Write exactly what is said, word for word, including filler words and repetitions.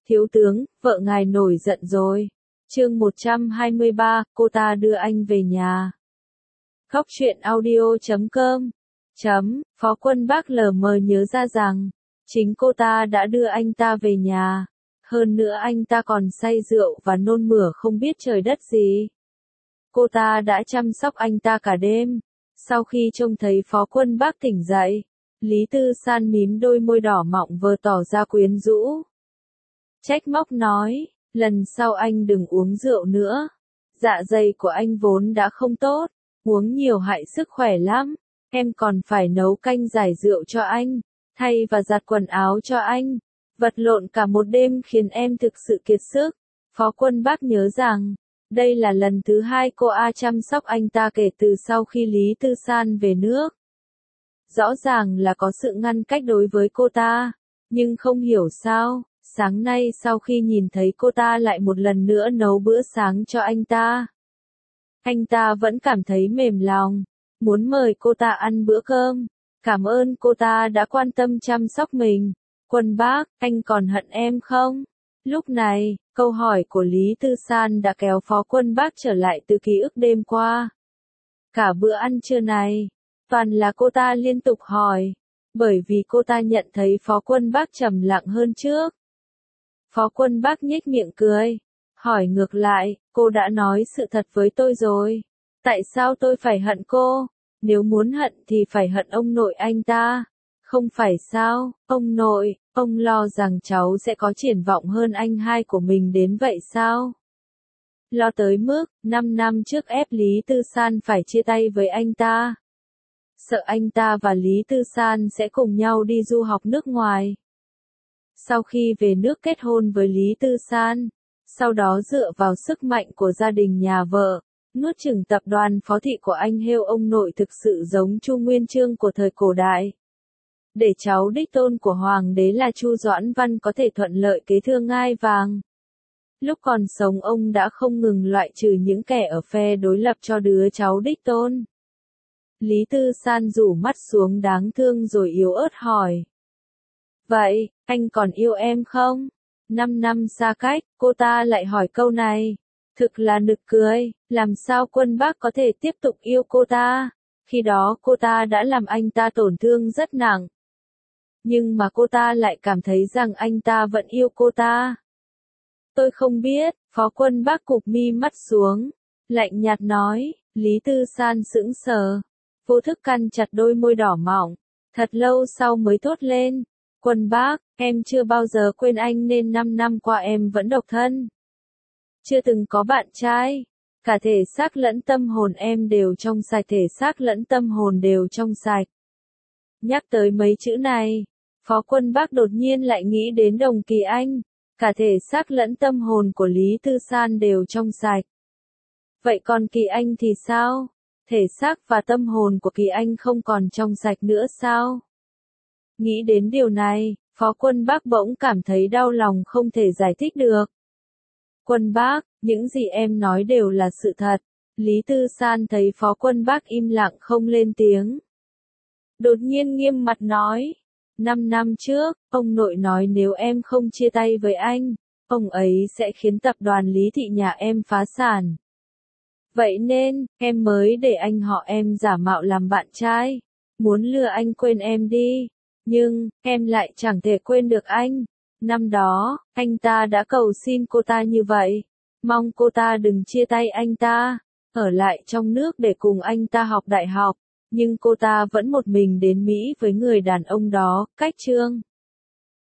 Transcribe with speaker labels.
Speaker 1: Thiếu tướng, vợ ngài nổi giận rồi. Chương một trăm hai mươi ba, cô ta đưa anh về nhà. Khóc chuyện audio chấm com chấm, Phó Quân Bác lờ mờ nhớ ra rằng, chính cô ta đã đưa anh ta về nhà. Hơn nữa anh ta còn say rượu và nôn mửa không biết trời đất gì. Cô ta đã chăm sóc anh ta cả đêm. Sau khi trông thấy Phó Quân Bác tỉnh dậy, Lý Tư San mím đôi môi đỏ mọng vờ tỏ ra quyến rũ. Trách móc nói, lần sau anh đừng uống rượu nữa. Dạ dày của anh vốn đã không tốt, uống nhiều hại sức khỏe lắm. Em còn phải nấu canh giải rượu cho anh, thay và giặt quần áo cho anh. Vật lộn cả một đêm khiến em thực sự kiệt sức. Phó Quân Bác nhớ rằng, đây là lần thứ hai cô A chăm sóc anh ta kể từ sau khi Lý Tư San về nước. Rõ ràng là có sự ngăn cách đối với cô ta, nhưng không hiểu sao, sáng nay sau khi nhìn thấy cô ta lại một lần nữa nấu bữa sáng cho anh ta. Anh ta vẫn cảm thấy mềm lòng, muốn mời cô ta ăn bữa cơm, cảm ơn cô ta đã quan tâm chăm sóc mình. Quân Bác, anh còn hận em không? Lúc này, câu hỏi của Lý Tư San đã kéo Phó Quân Bác trở lại từ ký ức đêm qua. Cả bữa ăn trưa này, toàn là cô ta liên tục hỏi, bởi vì cô ta nhận thấy Phó Quân Bác trầm lặng hơn trước. Phó Quân Bác nhếch miệng cười, hỏi ngược lại, cô đã nói sự thật với tôi rồi. Tại sao tôi phải hận cô? Nếu muốn hận thì phải hận ông nội anh ta. Không phải sao, ông nội, ông lo rằng cháu sẽ có triển vọng hơn anh hai của mình đến vậy sao? Lo tới mức, năm năm trước ép Lý Tư San phải chia tay với anh ta. Sợ anh ta và Lý Tư San sẽ cùng nhau đi du học nước ngoài. Sau khi về nước kết hôn với Lý Tư San, sau đó dựa vào sức mạnh của gia đình nhà vợ, nuốt chửng tập đoàn phó thị của anh Hêu, ông nội thực sự giống Chu Nguyên Chương của thời cổ đại. Để cháu đích tôn của hoàng đế là Chu Doãn Văn có thể thuận lợi kế thừa ngai vàng. Lúc còn sống ông đã không ngừng loại trừ những kẻ ở phe đối lập cho đứa cháu đích tôn. Lý Tư San rủ mắt xuống đáng thương rồi yếu ớt hỏi. Vậy, anh còn yêu em không? Năm năm xa cách, cô ta lại hỏi câu này. Thực là nực cười, làm sao Quân Bác có thể tiếp tục yêu cô ta? Khi đó cô ta đã làm anh ta tổn thương rất nặng. Nhưng mà cô ta lại cảm thấy rằng anh ta vẫn yêu cô ta. Tôi không biết, Phó Quân Bác cụp mi mắt xuống, lạnh nhạt nói. Lý Tư San sững sờ, vô thức cắn chặt đôi môi đỏ mọng, thật lâu sau mới thốt lên. Quân Bác, em chưa bao giờ quên anh nên năm năm qua em vẫn độc thân. Chưa từng có bạn trai. Cả thể xác lẫn tâm hồn em đều trong sạch, thể xác lẫn tâm hồn đều trong sạch. Nhắc tới mấy chữ này, Phó Quân Bác đột nhiên lại nghĩ đến Đồng Kỳ Anh. Cả thể xác lẫn tâm hồn của Lý Tư San đều trong sạch. Vậy còn Kỳ Anh thì sao? Thể xác và tâm hồn của Kỳ Anh không còn trong sạch nữa sao? Nghĩ đến điều này, Phó Quân Bác bỗng cảm thấy đau lòng không thể giải thích được. Quân Bác, những gì em nói đều là sự thật. Lý Tư San thấy Phó Quân Bác im lặng không lên tiếng. Đột nhiên nghiêm mặt nói. Năm năm trước, ông nội nói nếu em không chia tay với anh, ông ấy sẽ khiến tập đoàn Lý Thị nhà em phá sản. Vậy nên, em mới để anh họ em giả mạo làm bạn trai, muốn lừa anh quên em đi. Nhưng, em lại chẳng thể quên được anh. Năm đó, anh ta đã cầu xin cô ta như vậy, mong cô ta đừng chia tay anh ta, ở lại trong nước để cùng anh ta học đại học. Nhưng cô ta vẫn một mình đến Mỹ với người đàn ông đó, cách chương.